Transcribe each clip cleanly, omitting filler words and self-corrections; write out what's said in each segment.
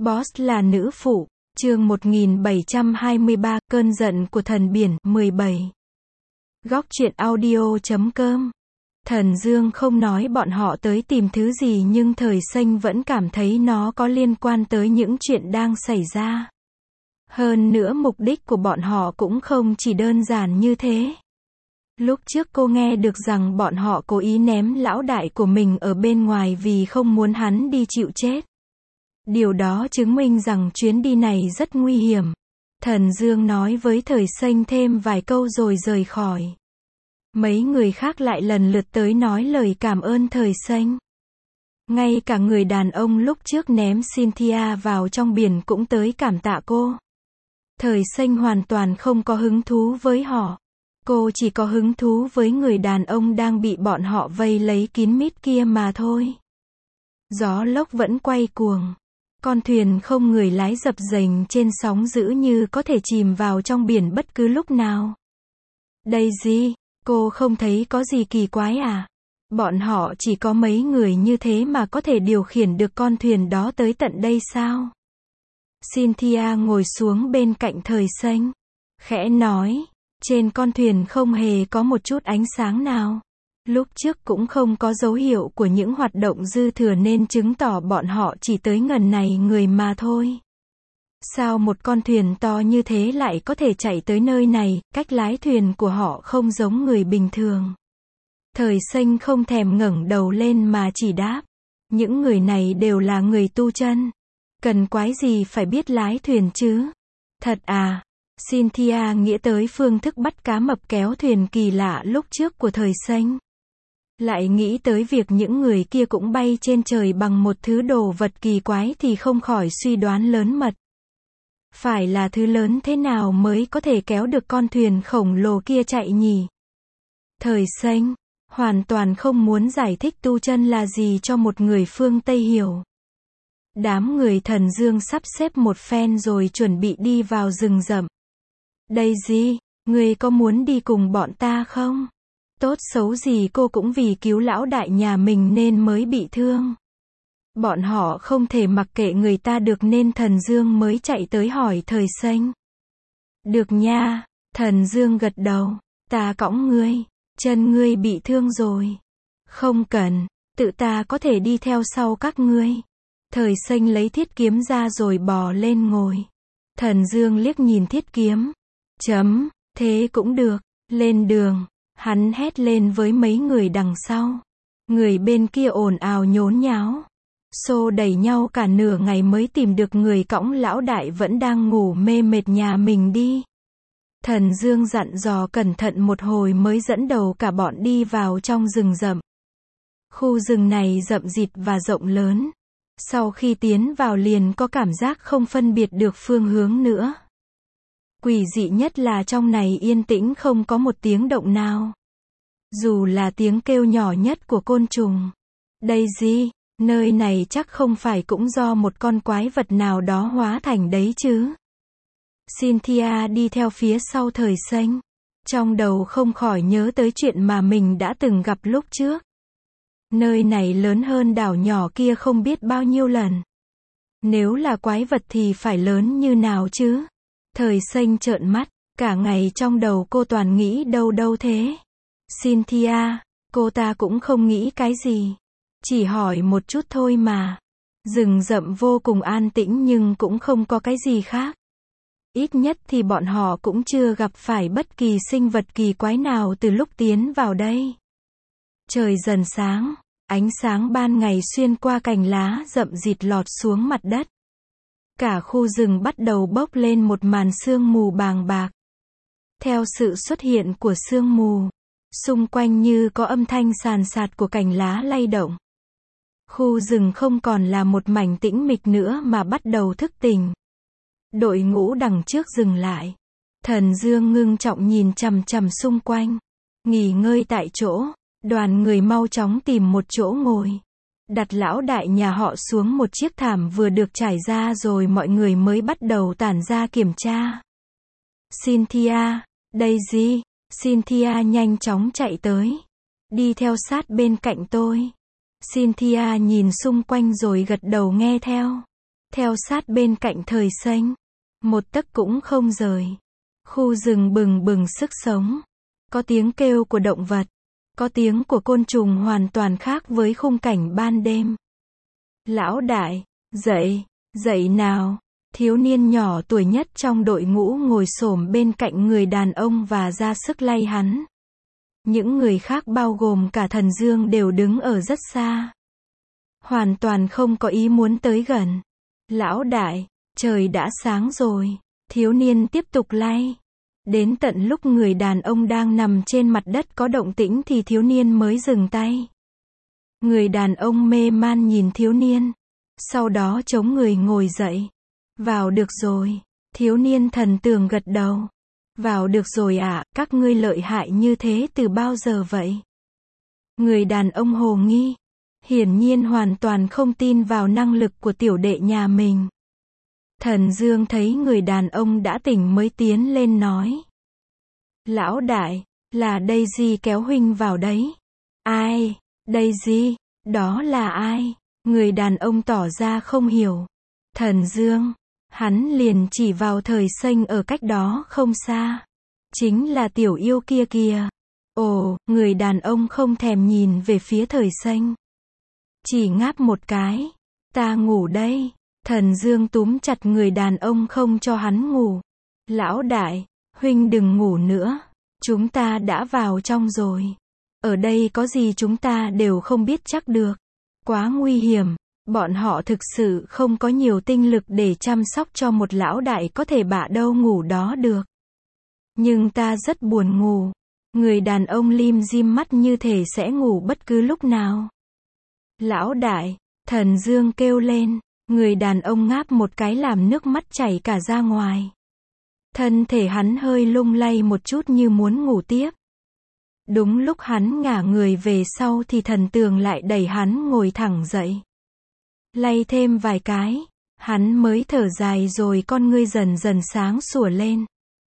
Boss là nữ phụ. Chương 1723, cơn giận của thần biển, 17. Góc truyện audio.com. Thần Dương không nói bọn họ tới tìm thứ gì nhưng Thời Xanh vẫn cảm thấy nó có liên quan tới những chuyện đang xảy ra. Hơn nữa mục đích của bọn họ cũng không chỉ đơn giản như thế. Lúc trước cô nghe được rằng bọn họ cố ý ném lão đại của mình ở bên ngoài vì không muốn hắn đi chịu chết. Điều đó chứng minh rằng chuyến đi này rất nguy hiểm. Thần Dương nói với Thời Xanh thêm vài câu rồi rời khỏi. Mấy người khác lại lần lượt tới nói lời cảm ơn Thời Xanh. Ngay cả người đàn ông lúc trước ném Cynthia vào trong biển cũng tới cảm tạ cô. Thời Xanh hoàn toàn không có hứng thú với họ. Cô chỉ có hứng thú với người đàn ông đang bị bọn họ vây lấy kín mít kia mà thôi. Gió lốc vẫn quay cuồng. Con thuyền không người lái dập dềnh trên sóng dữ như có thể chìm vào trong biển bất cứ lúc nào. Daisy, cô không thấy có gì kỳ quái à? Bọn họ chỉ có mấy người như thế mà có thể điều khiển được con thuyền đó tới tận đây sao? Cynthia ngồi xuống bên cạnh Thời Xanh. Khẽ nói, trên con thuyền không hề có một chút ánh sáng nào. Lúc trước cũng không có dấu hiệu của những hoạt động dư thừa nên chứng tỏ bọn họ chỉ tới ngần này người mà thôi. Sao một con thuyền to như thế lại có thể chạy tới nơi này, cách lái thuyền của họ không giống người bình thường. Thời Xanh không thèm ngẩng đầu lên mà chỉ đáp. Những người này đều là người tu chân. Cần quái gì phải biết lái thuyền chứ? Thật à? Cynthia nghĩ tới phương thức bắt cá mập kéo thuyền kỳ lạ lúc trước của Thời Xanh. Lại nghĩ tới việc những người kia cũng bay trên trời bằng một thứ đồ vật kỳ quái thì không khỏi suy đoán lớn mật. Phải là thứ lớn thế nào mới có thể kéo được con thuyền khổng lồ kia chạy nhỉ? Thời Xanh hoàn toàn không muốn giải thích tu chân là gì cho một người phương Tây hiểu. Đám người Thần Dương sắp xếp một phen rồi chuẩn bị đi vào rừng rậm. Daisy, ngươi có muốn đi cùng bọn ta không? Tốt xấu gì cô cũng vì cứu lão đại nhà mình nên mới bị thương. Bọn họ không thể mặc kệ người ta được nên Thần Dương mới chạy tới hỏi Thời Xanh. Được nha, Thần Dương gật đầu, ta cõng ngươi, chân ngươi bị thương rồi. Không cần, tự ta có thể đi theo sau các ngươi. Thời Xanh lấy thiết kiếm ra rồi bò lên ngồi. Thần Dương liếc nhìn thiết kiếm. Thế cũng được, lên đường. Hắn hét lên với mấy người đằng sau. Người bên kia ồn ào nhốn nháo. Xô đẩy nhau cả nửa ngày mới tìm được người cõng lão đại vẫn đang ngủ mê mệt nhà mình đi. Thần Dương dặn dò cẩn thận một hồi mới dẫn đầu cả bọn đi vào trong rừng rậm. Khu rừng này rậm rịt và rộng lớn. Sau khi tiến vào liền có cảm giác không phân biệt được phương hướng nữa. Quỷ dị nhất là trong này yên tĩnh không có một tiếng động nào. Dù là tiếng kêu nhỏ nhất của côn trùng. Daisy, nơi này chắc không phải cũng do một con quái vật nào đó hóa thành đấy chứ? Cynthia đi theo phía sau Thời Xanh. Trong đầu không khỏi nhớ tới chuyện mà mình đã từng gặp lúc trước. Nơi này lớn hơn đảo nhỏ kia không biết bao nhiêu lần. Nếu là quái vật thì phải lớn như nào chứ? Thời Xanh trợn mắt, cả ngày trong đầu cô toàn nghĩ đâu thế. Cynthia, cô ta cũng không nghĩ cái gì. Chỉ hỏi một chút thôi mà. Rừng rậm vô cùng an tĩnh nhưng cũng không có cái gì khác. Ít nhất thì bọn họ cũng chưa gặp phải bất kỳ sinh vật kỳ quái nào từ lúc tiến vào đây. Trời dần sáng, ánh sáng ban ngày xuyên qua cành lá rậm rịt lọt xuống mặt đất. Cả khu rừng bắt đầu bốc lên một màn sương mù bàng bạc. Theo sự xuất hiện của sương mù, xung quanh như có âm thanh sàn sạt của cành lá lay động. Khu rừng không còn là một mảnh tĩnh mịch nữa mà bắt đầu thức tỉnh. Đội ngũ đằng trước dừng lại. Thần Dương ngưng trọng nhìn chằm chằm xung quanh. Nghỉ ngơi tại chỗ, đoàn người mau chóng tìm một chỗ ngồi. Đặt lão đại nhà họ xuống một chiếc thảm vừa được trải ra rồi mọi người mới bắt đầu tản ra kiểm tra. Cynthia, Daisy, Cynthia nhanh chóng chạy tới. Đi theo sát bên cạnh tôi. Cynthia nhìn xung quanh rồi gật đầu nghe theo. theo sát bên cạnh Thời Xanh, một tấc cũng không rời. Khu rừng bừng bừng sức sống, có tiếng kêu của động vật, có tiếng của côn trùng hoàn toàn khác với khung cảnh ban đêm. Lão đại, dậy, dậy nào. Thiếu niên nhỏ tuổi nhất trong đội ngũ ngồi xổm bên cạnh người đàn ông và ra sức lay hắn. Những người khác bao gồm cả Thần Dương đều đứng ở rất xa, hoàn toàn không có ý muốn tới gần. Lão đại, trời đã sáng rồi. Thiếu niên tiếp tục lay. Đến tận lúc người đàn ông đang nằm trên mặt đất có động tĩnh thì thiếu niên mới dừng tay. Người đàn ông mê man nhìn thiếu niên, sau đó chống người ngồi dậy. Vào được rồi. Thiếu niên thần tường gật đầu. Vào được rồi ạ, các ngươi lợi hại như thế từ bao giờ vậy? Người đàn ông hồ nghi, hiển nhiên hoàn toàn không tin vào năng lực của tiểu đệ nhà mình. Thần Dương thấy người đàn ông đã tỉnh mới tiến lên nói. Lão đại, là Daisy kéo huynh vào đấy. Ai? Daisy? Đó là ai? Người đàn ông tỏ ra không hiểu. Thần Dương. Hắn liền chỉ vào Thời Xanh ở cách đó không xa. Chính là tiểu yêu kia kìa. Ồ, người đàn ông không thèm nhìn về phía Thời Xanh. Chỉ ngáp một cái. Ta ngủ đây. Thần Dương túm chặt người đàn ông không cho hắn ngủ. Lão đại, huynh đừng ngủ nữa. Chúng ta đã vào trong rồi. Ở đây có gì chúng ta đều không biết chắc được. Quá nguy hiểm. Bọn họ thực sự không có nhiều tinh lực để chăm sóc cho một lão đại có thể bạ đâu ngủ đó được. Nhưng ta rất buồn ngủ. Người đàn ông lim dim mắt như thể sẽ ngủ bất cứ lúc nào. Lão đại, Thần Dương kêu lên. Người đàn ông ngáp một cái làm nước mắt chảy cả ra ngoài. Thân thể hắn hơi lung lay một chút như muốn ngủ tiếp. Đúng lúc hắn ngả người về sau thì Thần Tường lại đẩy hắn ngồi thẳng dậy. Lay thêm vài cái, hắn mới thở dài rồi con ngươi dần dần sáng sủa lên.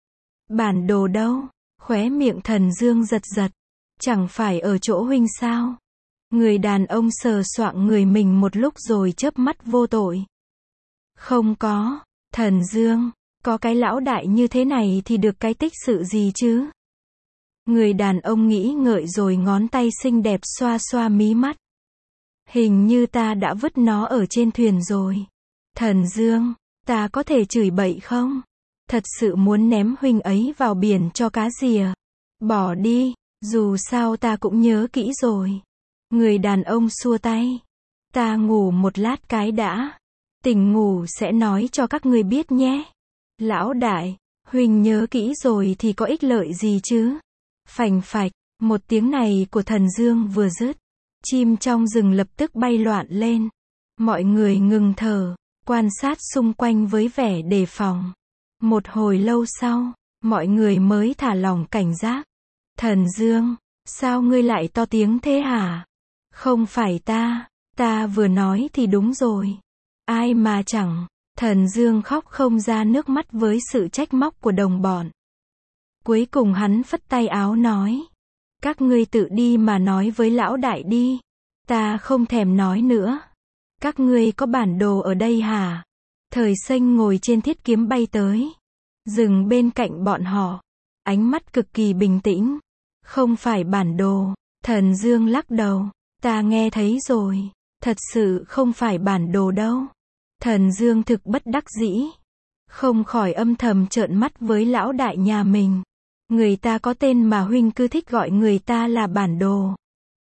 Bản đồ đâu? Khóe miệng Thần Dương giật giật. Chẳng phải ở chỗ huynh sao? Người đàn ông sờ soạng người mình một lúc rồi chớp mắt vô tội. Không có. Thần Dương, có cái lão đại như thế này thì được cái tích sự gì chứ? Người đàn ông nghĩ ngợi rồi ngón tay xinh đẹp xoa xoa mí mắt. Hình như ta đã vứt nó ở trên thuyền rồi. Thần Dương, ta có thể chửi bậy không? Thật sự muốn ném huynh ấy vào biển cho cá rìa. Bỏ đi, dù sao ta cũng nhớ kỹ rồi. Người đàn ông xua tay. Ta ngủ một lát cái đã. Tỉnh ngủ sẽ nói cho các ngươi biết nhé. Lão đại, huynh nhớ kỹ rồi thì có ích lợi gì chứ? Phành phạch, một tiếng này của Thần Dương vừa dứt. Chim trong rừng lập tức bay loạn lên. Mọi người ngừng thở, quan sát xung quanh với vẻ đề phòng. Một hồi lâu sau, mọi người mới thả lỏng cảnh giác. Thần Dương, sao ngươi lại to tiếng thế hả? Không phải ta vừa nói thì đúng rồi. Ai mà chẳng. Thần Dương khóc không ra nước mắt với sự trách móc của đồng bọn. Cuối cùng hắn phất tay áo nói. Các ngươi tự đi mà nói với lão đại đi. Ta không thèm nói nữa. Các ngươi có bản đồ ở đây hả? Thời Xanh ngồi trên thiết kiếm bay tới. Dừng bên cạnh bọn họ. Ánh mắt cực kỳ bình tĩnh. Không phải bản đồ. Thần Dương lắc đầu. Ta nghe thấy rồi. Thật sự không phải bản đồ đâu. Thần Dương thực bất đắc dĩ. Không khỏi âm thầm trợn mắt với lão đại nhà mình. Người ta có tên mà huynh cứ thích gọi người ta là bản đồ.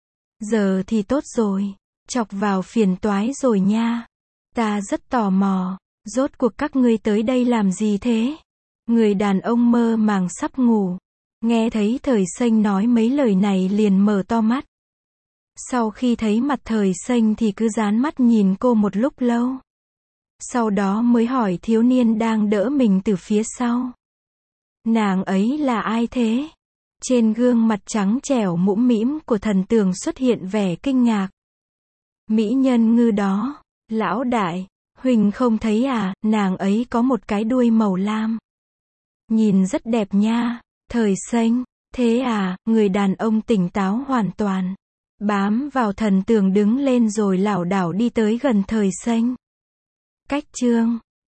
Giờ thì tốt rồi. Chọc vào phiền toái rồi nha. Ta rất tò mò. Rốt cuộc các ngươi tới đây làm gì thế? Người đàn ông mơ màng sắp ngủ. Nghe thấy Thời Xanh nói mấy lời này liền mở to mắt. Sau khi thấy mặt Thời Xanh thì cứ dán mắt nhìn cô một lúc lâu. Sau đó mới hỏi thiếu niên đang đỡ mình từ phía sau. Nàng ấy là ai thế? Trên gương mặt trắng trẻo mũm mĩm của Thần Tường xuất hiện vẻ kinh ngạc. Mỹ nhân ngư đó. Lão đại, huynh không thấy à, nàng ấy có một cái đuôi màu lam. Nhìn rất đẹp nha. Thời Xanh, thế à, người đàn ông tỉnh táo hoàn toàn. Bám vào Thần Tường đứng lên rồi lảo đảo đi tới gần Thời Xanh. Cách chương